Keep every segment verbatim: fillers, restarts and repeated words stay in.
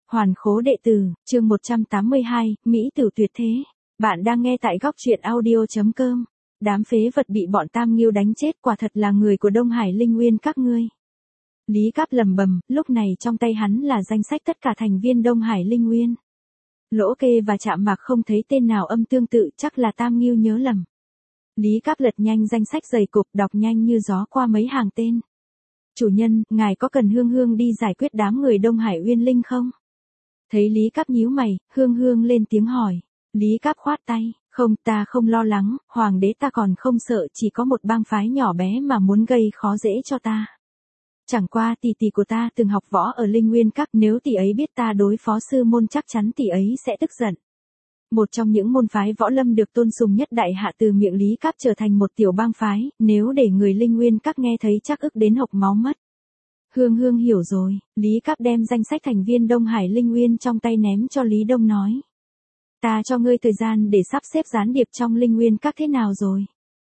Hoàn khố đệ tử, chương một trăm tám mươi hai, Mỹ tử tuyệt thế. Bạn đang nghe tại góc truyện audio chấm com. Đám phế vật bị bọn Tam Nghiêu đánh chết quả thật là người của Đông Hải Linh Nguyên các ngươi. Lý Cáp lầm bầm, lúc này trong tay hắn là danh sách tất cả thành viên Đông Hải Linh Nguyên. Lỗ Kê và Trạm Mạc không thấy tên nào âm tương tự, chắc là Tam Nghiêu nhớ lầm. Lý Cáp lật nhanh danh sách dày cục, đọc nhanh như gió qua mấy hàng tên. Chủ nhân, ngài có cần Hương Hương đi giải quyết đám người Đông Hải Uyên Linh không? Thấy Lý Cáp nhíu mày, Hương Hương lên tiếng hỏi. Lý Cáp khoát tay, không, ta không lo lắng, hoàng đế ta còn không sợ, chỉ có một bang phái nhỏ bé mà muốn gây khó dễ cho ta. Chẳng qua tỷ tỷ của ta từng học võ ở Linh Nguyên Các, nếu tỷ ấy biết ta đối phó sư môn chắc chắn tỷ ấy sẽ tức giận. Một trong những môn phái võ lâm được tôn sùng nhất đại hạ từ miệng Lý Cáp trở thành một tiểu bang phái, nếu để người Linh Nguyên Các nghe thấy chắc ức đến hộc máu mất. Hương Hương hiểu rồi, Lý Cáp đem danh sách thành viên Đông Hải Linh Nguyên trong tay ném cho Lý Đông nói. Ta cho ngươi thời gian để sắp xếp gián điệp trong Linh Nguyên Các thế nào rồi?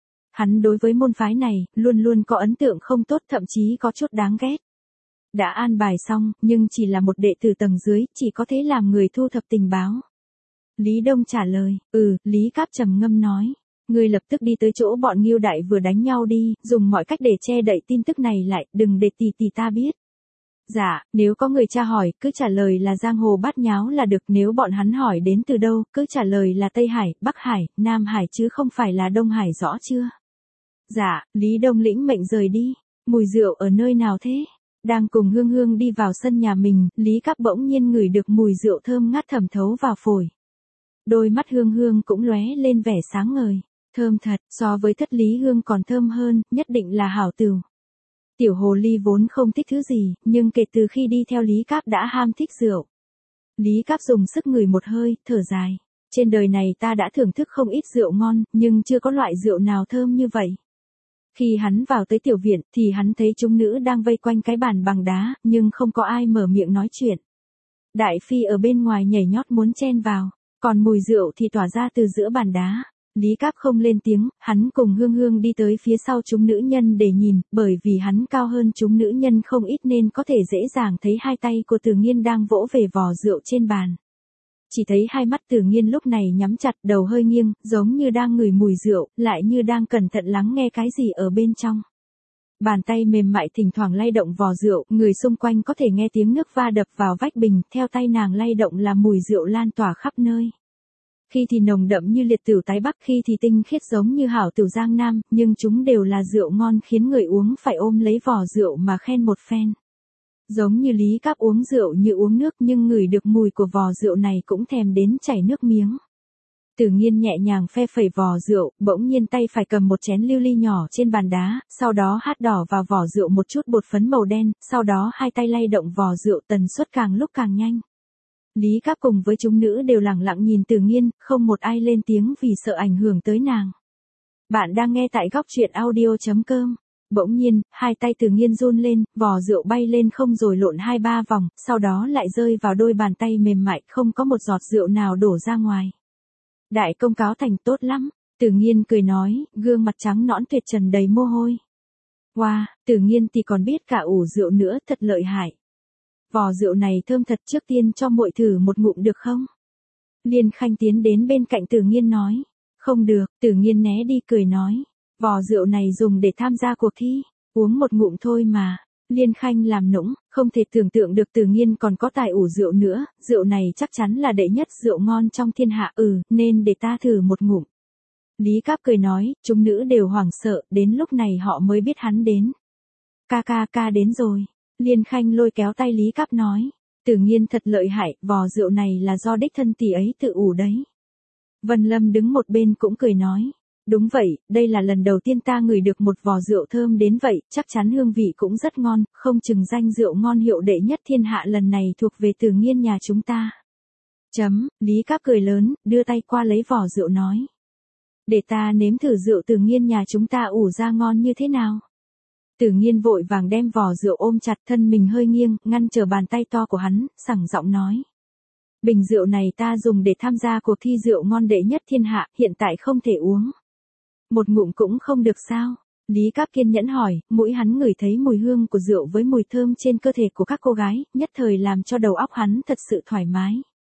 Hắn đối với môn phái này, luôn luôn có ấn tượng không tốt, thậm chí có chút đáng ghét. Đã an bài xong, nhưng chỉ là một đệ tử tầng dưới, chỉ có thể làm người thu thập tình báo. Lý Đông trả lời, ừ, Lý Cáp trầm ngâm nói. Ngươi lập tức đi tới chỗ bọn Nghiêu đại vừa đánh nhau đi, dùng mọi cách để che đậy tin tức này lại, đừng để tỷ tỷ ta biết. Dạ, nếu có người tra hỏi, cứ trả lời là giang hồ bát nháo là được, nếu bọn hắn hỏi đến từ đâu, cứ trả lời là Tây Hải, Bắc Hải, Nam Hải chứ không phải là Đông Hải, rõ chưa? Dạ, Lý Đông lĩnh mệnh rời đi. Mùi rượu ở nơi nào thế? Đang cùng Hương Hương đi vào sân nhà mình, Lý Cáp bỗng nhiên ngửi được mùi rượu thơm ngát thẩm thấu vào phổi. Đôi mắt Hương Hương cũng lóe lên vẻ sáng ngời. Thơm thật, so với Thất Lý Hương còn thơm hơn, nhất định là hảo tửu. Tiểu hồ ly vốn không thích thứ gì, nhưng kể từ khi đi theo Lý Cáp đã ham thích rượu. Lý Cáp dùng sức ngửi một hơi, thở dài. Trên đời này ta đã thưởng thức không ít rượu ngon, nhưng chưa có loại rượu nào thơm như vậy. Khi hắn vào tới tiểu viện, thì hắn thấy chúng nữ đang vây quanh cái bàn bằng đá, nhưng không có ai mở miệng nói chuyện. Đại phi ở bên ngoài nhảy nhót muốn chen vào, còn mùi rượu thì tỏa ra từ giữa bàn đá. Lý Cáp không lên tiếng, hắn cùng Hương Hương đi tới phía sau chúng nữ nhân để nhìn, bởi vì hắn cao hơn chúng nữ nhân không ít nên có thể dễ dàng thấy hai tay của Từ Nghiên đang vỗ về vò rượu trên bàn. Chỉ thấy hai mắt Từ Nghiên lúc này nhắm chặt, đầu hơi nghiêng, giống như đang ngửi mùi rượu, lại như đang cẩn thận lắng nghe cái gì ở bên trong. Bàn tay mềm mại thỉnh thoảng lay động vò rượu, người xung quanh có thể nghe tiếng nước va đập vào vách bình, theo tay nàng lay động là mùi rượu lan tỏa khắp nơi. Khi thì nồng đậm như liệt tửu tái Bắc, khi thì tinh khiết giống như hảo tửu Giang Nam, nhưng chúng đều là rượu ngon khiến người uống phải ôm lấy vò rượu mà khen một phen. Giống như Lý Cáp uống rượu như uống nước, nhưng ngửi được mùi của vò rượu này cũng thèm đến chảy nước miếng. Từ Nghiên nhẹ nhàng phe phẩy vò rượu, bỗng nhiên tay phải cầm một chén lưu ly nhỏ trên bàn đá, sau đó hát đỏ vào vò rượu một chút bột phấn màu đen, sau đó hai tay lay động vò rượu tần suất càng lúc càng nhanh. Lý Cáp cùng với chúng nữ đều lặng lặng nhìn Từ Nghiên, không một ai lên tiếng vì sợ ảnh hưởng tới nàng. Bạn đang nghe tại góc truyện audio chấm com. Bỗng nhiên, hai tay Từ Nghiên run lên, vò rượu bay lên không rồi lộn hai ba vòng, sau đó lại rơi vào đôi bàn tay mềm mại, không có một giọt rượu nào đổ ra ngoài. Đại công cáo thành, tốt lắm. Từ Nghiên cười nói, gương mặt trắng nõn tuyệt trần đầy mồ hôi. Wow, Từ Nghiên thì còn biết cả ủ rượu nữa, thật lợi hại. Vò rượu này thơm thật, trước tiên cho muội thử một ngụm được không? Liên Khanh tiến đến bên cạnh Từ Nghiên nói. Không được, Từ Nghiên né đi cười nói. Vò rượu này dùng để tham gia cuộc thi, uống một ngụm thôi mà. Liên Khanh làm nũng, không thể tưởng tượng được Từ Nghiên còn có tài ủ rượu nữa, rượu này chắc chắn là đệ nhất rượu ngon trong thiên hạ, ừ, nên để ta thử một ngụm. Lý Cáp cười nói, chúng nữ đều hoảng sợ, đến lúc này họ mới biết hắn đến. Ca ca ca đến rồi. Liên Khanh lôi kéo tay Lý Cáp nói. Từ Nghiên thật lợi hại, vò rượu này là do đích thân tỷ ấy tự ủ đấy. Vân Lâm đứng một bên cũng cười nói. Đúng vậy, đây là lần đầu tiên ta ngửi được một vò rượu thơm đến vậy, chắc chắn hương vị cũng rất ngon, không chừng danh rượu ngon hiệu đệ nhất thiên hạ lần này thuộc về Từ Nghiên nhà chúng ta. Chấm, Lý Cáp cười lớn, đưa tay qua lấy vò rượu nói. Để ta nếm thử rượu Từ Nghiên nhà chúng ta ủ ra ngon như thế nào. Từ Nghiên vội vàng đem vò rượu ôm chặt, thân mình hơi nghiêng, ngăn trở bàn tay to của hắn, sảng giọng nói. Bình rượu này ta dùng để tham gia cuộc thi rượu ngon đệ nhất thiên hạ, hiện tại không thể uống. Một ngụm cũng không được sao? Lý Cáp kiên nhẫn hỏi, mũi hắn ngửi thấy mùi hương của rượu với mùi thơm trên cơ thể của các cô gái, nhất thời làm cho đầu óc hắn thật sự thoải mái.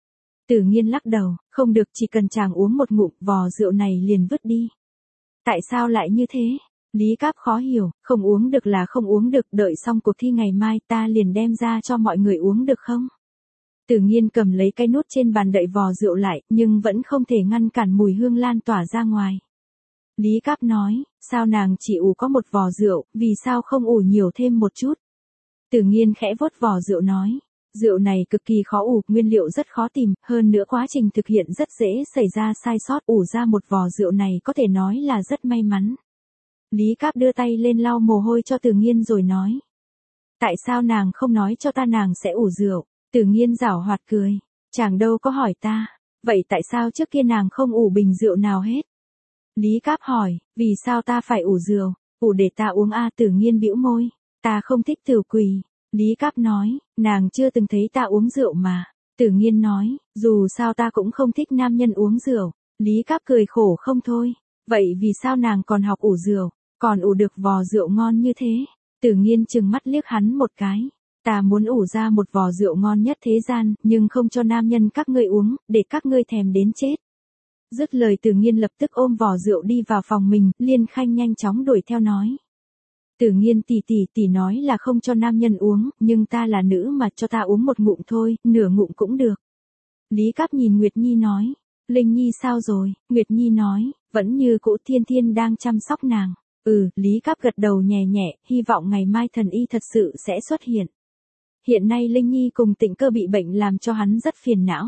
Tử Nghiên lắc đầu, không được, chỉ cần chàng uống một ngụm, vò rượu này liền vứt đi. Tại sao lại như thế? Lý Cáp khó hiểu, không uống được là không uống được, đợi xong cuộc thi ngày mai ta liền đem ra cho mọi người uống được không? Tử Nghiên cầm lấy cái nút trên bàn đậy vò rượu lại, nhưng vẫn không thể ngăn cản mùi hương lan tỏa ra ngoài. Lý Cáp nói, sao nàng chỉ ủ có một vò rượu, vì sao không ủ nhiều thêm một chút? Tử Nghiên khẽ vuốt vò rượu nói, rượu này cực kỳ khó ủ, nguyên liệu rất khó tìm, hơn nữa quá trình thực hiện rất dễ xảy ra sai sót, ủ ra một vò rượu này có thể nói là rất may mắn. Lý Cáp đưa tay lên lau mồ hôi cho Tử Nghiên rồi nói, tại sao nàng không nói cho ta nàng sẽ ủ rượu? Tử Nghiên giảo hoạt cười, chàng đâu có hỏi ta, vậy tại sao trước kia nàng không ủ bình rượu nào hết? Lý Cáp hỏi, vì sao ta phải ủ rượu, ủ để ta uống a? Tử Nghiên bĩu môi, ta không thích tiểu quỳ. Lý Cáp nói, nàng chưa từng thấy ta uống rượu mà. Tử Nghiên nói, dù sao ta cũng không thích nam nhân uống rượu. Lý Cáp cười khổ không thôi, vậy vì sao nàng còn học ủ rượu, còn ủ được vò rượu ngon như thế? Tử Nghiên trừng mắt liếc hắn một cái, ta muốn ủ ra một vò rượu ngon nhất thế gian, nhưng không cho nam nhân các ngươi uống, để các ngươi thèm đến chết. Dứt lời Tử Nghiên lập tức ôm vò rượu đi vào phòng mình, Liên Khanh nhanh chóng đuổi theo nói. Tử Nghiên tỷ tỷ tỷ nói là không cho nam nhân uống, nhưng ta là nữ mà, cho ta uống một ngụm thôi, nửa ngụm cũng được. Lý Cáp nhìn Nguyệt Nhi nói, Linh Nhi sao rồi? Nguyệt Nhi nói, vẫn như cũ, Thiên Thiên đang chăm sóc nàng. Ừ, Lý Cáp gật đầu nhẹ nhẹ, hy vọng ngày mai thần y thật sự sẽ xuất hiện. Hiện nay Linh Nhi cùng Tịnh Cơ bị bệnh làm cho hắn rất phiền não.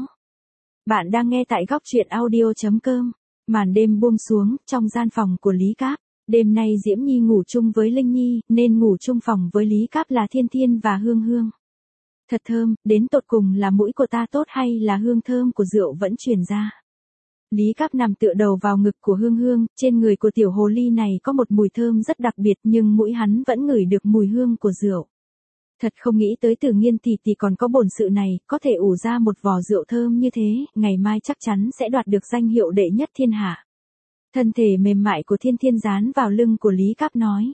Bạn đang nghe tại góc truyện audio chấm com. Màn đêm buông xuống, trong gian phòng của Lý Cáp. Đêm nay Diễm Nhi ngủ chung với Linh Nhi, nên ngủ chung phòng với Lý Cáp là Thiên Thiên và Hương Hương. Thật thơm, đến tột cùng là mũi của ta tốt hay là hương thơm của rượu vẫn truyền ra. Lý Cáp nằm tựa đầu vào ngực của Hương Hương, trên người của tiểu hồ ly này có một mùi thơm rất đặc biệt, nhưng mũi hắn vẫn ngửi được mùi hương của rượu. Thật không nghĩ tới Tử Nghiên tỷ tỷ còn có bổn sự này, có thể ủ ra một vò rượu thơm như thế, ngày mai chắc chắn sẽ đoạt được danh hiệu đệ nhất thiên hạ. Thân thể mềm mại của Thiên Thiên dán vào lưng của Lý Cáp nói.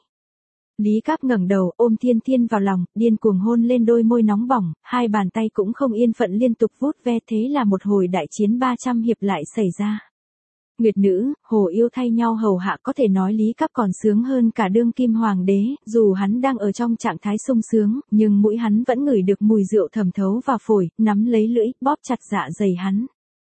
Lý Cáp ngẩng đầu, ôm Thiên Thiên vào lòng, điên cuồng hôn lên đôi môi nóng bỏng, hai bàn tay cũng không yên phận liên tục vuốt ve, thế là một hồi đại chiến ba trăm hiệp lại xảy ra. Nguyệt nữ, hồ yêu thay nhau hầu hạ, có thể nói Lý Cáp còn sướng hơn cả đương kim hoàng đế, dù hắn đang ở trong trạng thái sung sướng, nhưng mũi hắn vẫn ngửi được mùi rượu thẩm thấu vào phổi, nắm lấy lưỡi, bóp chặt dạ dày hắn.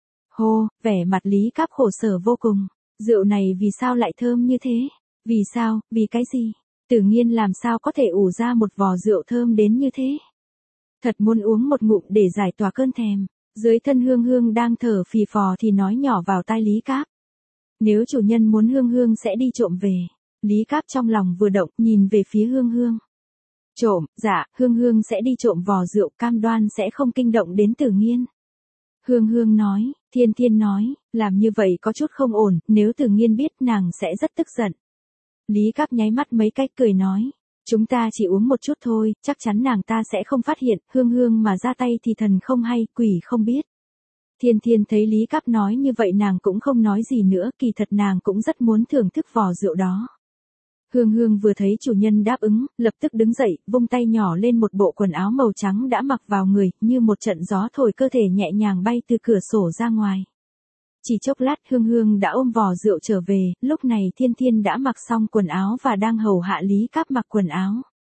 Hô, vẻ mặt Lý Cáp khổ sở vô cùng. Rượu này vì sao lại thơm như thế? Vì sao, vì cái gì? Tử Nghiên làm sao có thể ủ ra một vò rượu thơm đến như thế? Thật muốn uống một ngụm để giải tỏa cơn thèm. Dưới thân Hương Hương đang thở phì phò thì nói nhỏ vào tai Lý Cáp. Nếu chủ nhân muốn Hương Hương sẽ đi trộm về. Lý Cáp trong lòng vừa động, nhìn về phía Hương Hương. Trộm, dạ, Hương Hương sẽ đi trộm vò rượu, cam đoan sẽ không kinh động đến Tử Nghiên. Hương Hương nói, Thiên Thiên nói, làm như vậy có chút không ổn, nếu Tử Nghiên biết nàng sẽ rất tức giận. Lý Cáp nháy mắt mấy cách cười nói, chúng ta chỉ uống một chút thôi, chắc chắn nàng ta sẽ không phát hiện, Hương Hương mà ra tay thì thần không hay, quỷ không biết. Thiên Thiên thấy Lý Cáp nói như vậy nàng cũng không nói gì nữa, kỳ thật nàng cũng rất muốn thưởng thức vò rượu đó. Hương Hương vừa thấy chủ nhân đáp ứng, lập tức đứng dậy, vung tay nhỏ lên một bộ quần áo màu trắng đã mặc vào người, như một trận gió thổi cơ thể nhẹ nhàng bay từ cửa sổ ra ngoài. Chỉ chốc lát Hương Hương đã ôm vò rượu trở về, lúc này Thiên Thiên đã mặc xong quần áo và đang hầu hạ Lý Cáp mặc quần áo.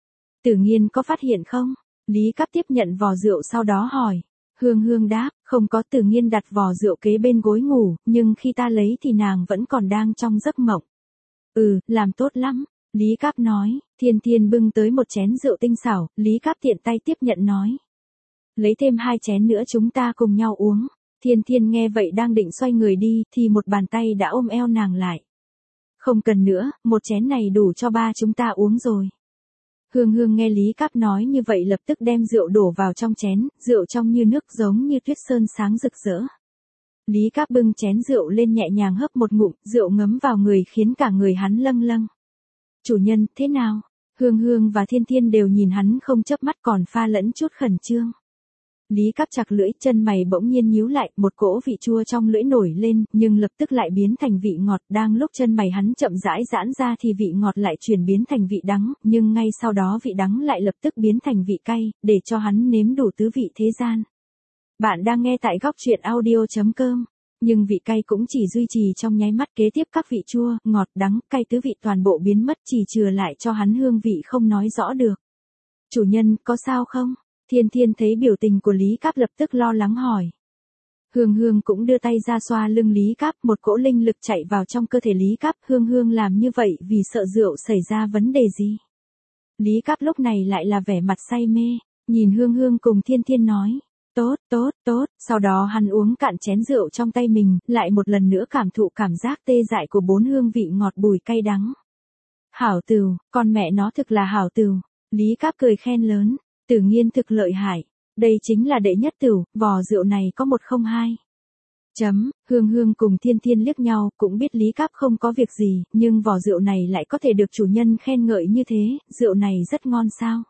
Tử Nghiên có phát hiện không? Lý Cáp tiếp nhận vò rượu sau đó hỏi. Hương Hương đáp, không có. Tử Nghiên đặt vò rượu kế bên gối ngủ, nhưng khi ta lấy thì nàng vẫn còn đang trong giấc mộng. Ừ, làm tốt lắm. Lý Cáp nói, Thiên Thiên bưng tới một chén rượu tinh xảo, Lý Cáp tiện tay tiếp nhận nói. Lấy thêm hai chén nữa chúng ta cùng nhau uống. Thiên Thiên nghe vậy đang định xoay người đi, thì một bàn tay đã ôm eo nàng lại. Không cần nữa, một chén này đủ cho ba chúng ta uống rồi. Hương Hương nghe Lý Cáp nói như vậy lập tức đem rượu đổ vào trong chén, rượu trong như nước giống như tuyết sơn sáng rực rỡ. Lý Cáp bưng chén rượu lên nhẹ nhàng hớp một ngụm, rượu ngấm vào người khiến cả người hắn lâng lâng. Chủ nhân, thế nào? Hương Hương và Thiên Thiên đều nhìn hắn không chớp mắt còn pha lẫn chút khẩn trương. Lý Cáp chặt lưỡi, chân mày bỗng nhiên nhíu lại, một cỗ vị chua trong lưỡi nổi lên, nhưng lập tức lại biến thành vị ngọt, đang lúc chân mày hắn chậm rãi giãn ra thì vị ngọt lại chuyển biến thành vị đắng, nhưng ngay sau đó vị đắng lại lập tức biến thành vị cay, để cho hắn nếm đủ tứ vị thế gian. Bạn đang nghe tại góc truyện audio chấm com. Nhưng vị cay cũng chỉ duy trì trong nháy mắt, kế tiếp các vị chua, ngọt, đắng, cay tứ vị toàn bộ biến mất, chỉ chừa lại cho hắn hương vị không nói rõ được. Chủ nhân, có sao không? Thiên Thiên thấy biểu tình của Lý Cáp lập tức lo lắng hỏi. Hương Hương cũng đưa tay ra xoa lưng Lý Cáp, một cỗ linh lực chạy vào trong cơ thể Lý Cáp. Hương Hương làm như vậy vì sợ rượu xảy ra vấn đề gì? Lý Cáp lúc này lại là vẻ mặt say mê, nhìn Hương Hương cùng Thiên Thiên nói. Tốt, tốt, tốt, sau đó hắn uống cạn chén rượu trong tay mình, lại một lần nữa cảm thụ cảm giác tê dại của bốn hương vị ngọt bùi cay đắng. Hảo Tửu, con mẹ nó thực là hảo Tửu. Lý Cáp cười khen lớn, Tử Nghiên thực lợi hại, đây chính là đệ nhất tửu, vò rượu này có một không hai. Chấm, Hương Hương cùng Thiên Thiên liếc nhau, cũng biết Lý Cáp không có việc gì, nhưng vò rượu này lại có thể được chủ nhân khen ngợi như thế, rượu này rất ngon sao.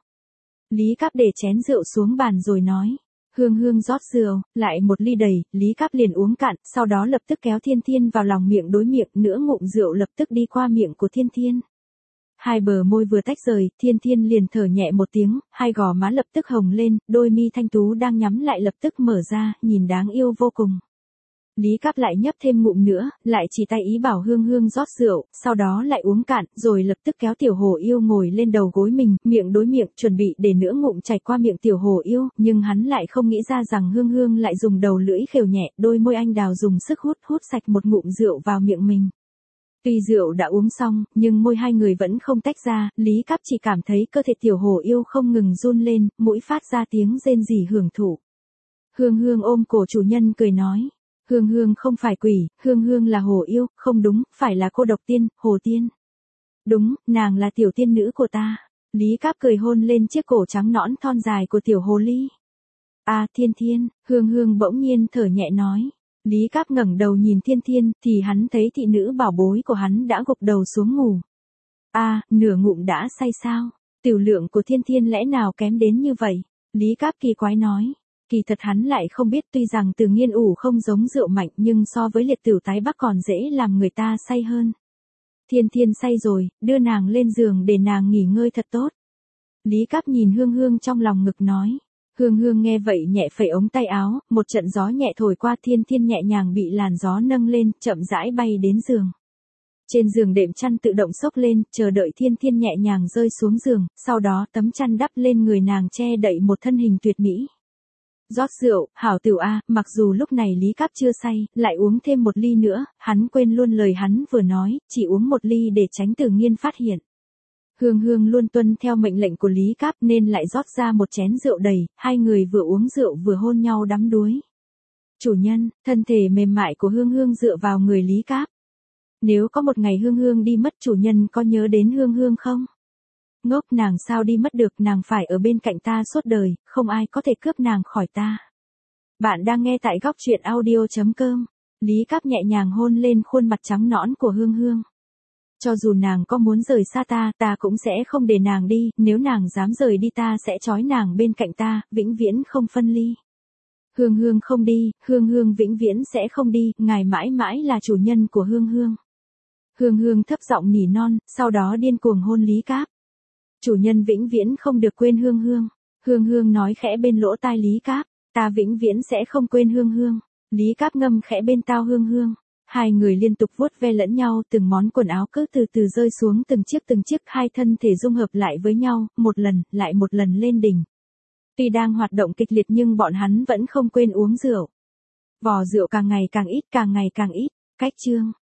Lý Cáp để chén rượu xuống bàn rồi nói. Hương Hương rót rượu, lại một ly đầy, Lý Cáp liền uống cạn, sau đó lập tức kéo Thiên Thiên vào lòng miệng đối miệng, nửa ngụm rượu lập tức đi qua miệng của Thiên Thiên. Hai bờ môi vừa tách rời, Thiên Thiên liền thở nhẹ một tiếng, hai gò má lập tức hồng lên, đôi mi thanh tú đang nhắm lại lập tức mở ra, nhìn đáng yêu vô cùng. Lý Cáp lại nhấp thêm ngụm nữa, lại chỉ tay ý bảo Hương Hương rót rượu, sau đó lại uống cạn, rồi lập tức kéo Tiểu Hồ Yêu ngồi lên đầu gối mình, miệng đối miệng, chuẩn bị để nửa ngụm chảy qua miệng Tiểu Hồ Yêu, nhưng hắn lại không nghĩ ra rằng Hương Hương lại dùng đầu lưỡi khều nhẹ, đôi môi anh đào dùng sức hút hút sạch một ngụm rượu vào miệng mình. Tuy rượu đã uống xong, nhưng môi hai người vẫn không tách ra, Lý Cáp chỉ cảm thấy cơ thể Tiểu Hồ Yêu không ngừng run lên, mũi phát ra tiếng rên rỉ hưởng thụ. Hương Hương ôm cổ chủ nhân cười nói. Hương Hương không phải quỷ, Hương Hương là hồ yêu, không đúng, phải là cô độc tiên, hồ tiên. Đúng, nàng là tiểu tiên nữ của ta. Lý Cáp cười hôn lên chiếc cổ trắng nõn thon dài của tiểu hồ ly. À Thiên Thiên, Hương Hương bỗng nhiên thở nhẹ nói. Lý Cáp ngẩng đầu nhìn Thiên Thiên, thì hắn thấy thị nữ bảo bối của hắn đã gục đầu xuống ngủ. À, nửa ngụm đã say sao? Tiểu lượng của Thiên Thiên lẽ nào kém đến như vậy? Lý Cáp kỳ quái nói. Kỳ thật hắn lại không biết, tuy rằng Từ Nghiên ủ không giống rượu mạnh nhưng so với liệt tửu tái bắc còn dễ làm người ta say hơn. Thiên Thiên say rồi, đưa nàng lên giường để nàng nghỉ ngơi thật tốt. Lý Cáp nhìn Hương Hương trong lòng ngực nói. Hương Hương nghe vậy nhẹ phẩy ống tay áo, một trận gió nhẹ thổi qua, Thiên Thiên nhẹ nhàng bị làn gió nâng lên, chậm rãi bay đến giường. Trên giường đệm chăn tự động xốc lên, chờ đợi Thiên Thiên nhẹ nhàng rơi xuống giường, sau đó tấm chăn đắp lên người nàng che đậy một thân hình tuyệt mỹ. Rót rượu, hảo Tửu a, mặc dù lúc này Lý Cáp chưa say, lại uống thêm một ly nữa, hắn quên luôn lời hắn vừa nói, chỉ uống một ly để tránh Tử Nghiên phát hiện. Hương Hương luôn tuân theo mệnh lệnh của Lý Cáp nên lại rót ra một chén rượu đầy, hai người vừa uống rượu vừa hôn nhau đắm đuối. Chủ nhân, thân thể mềm mại của Hương Hương dựa vào người Lý Cáp. Nếu có một ngày Hương Hương đi mất, chủ nhân có nhớ đến Hương Hương không? Ngốc, nàng sao đi mất được, nàng phải ở bên cạnh ta suốt đời, không ai có thể cướp nàng khỏi ta. Bạn đang nghe tại góc truyện audio chấm com. Lý Cáp nhẹ nhàng hôn lên khuôn mặt trắng nõn của Hương Hương. Cho dù nàng có muốn rời xa ta, ta cũng sẽ không để nàng đi, nếu nàng dám rời đi ta sẽ trói nàng bên cạnh ta, vĩnh viễn không phân ly. Hương Hương không đi, Hương Hương vĩnh viễn sẽ không đi, ngài mãi mãi là chủ nhân của Hương Hương. Hương Hương thấp giọng nỉ non, sau đó điên cuồng hôn Lý Cáp. Chủ nhân vĩnh viễn không được quên Hương Hương. Hương Hương nói khẽ bên lỗ tai Lý Cáp, ta vĩnh viễn sẽ không quên Hương Hương. Lý Cáp ngâm khẽ bên tai Hương Hương. Hai người liên tục vuốt ve lẫn nhau, từng món quần áo cứ từ từ rơi xuống từng chiếc từng chiếc, hai thân thể dung hợp lại với nhau, một lần, lại một lần lên đỉnh. Tuy đang hoạt động kịch liệt nhưng bọn hắn vẫn không quên uống rượu. Vò rượu càng ngày càng ít, càng ngày càng ít. Cách chương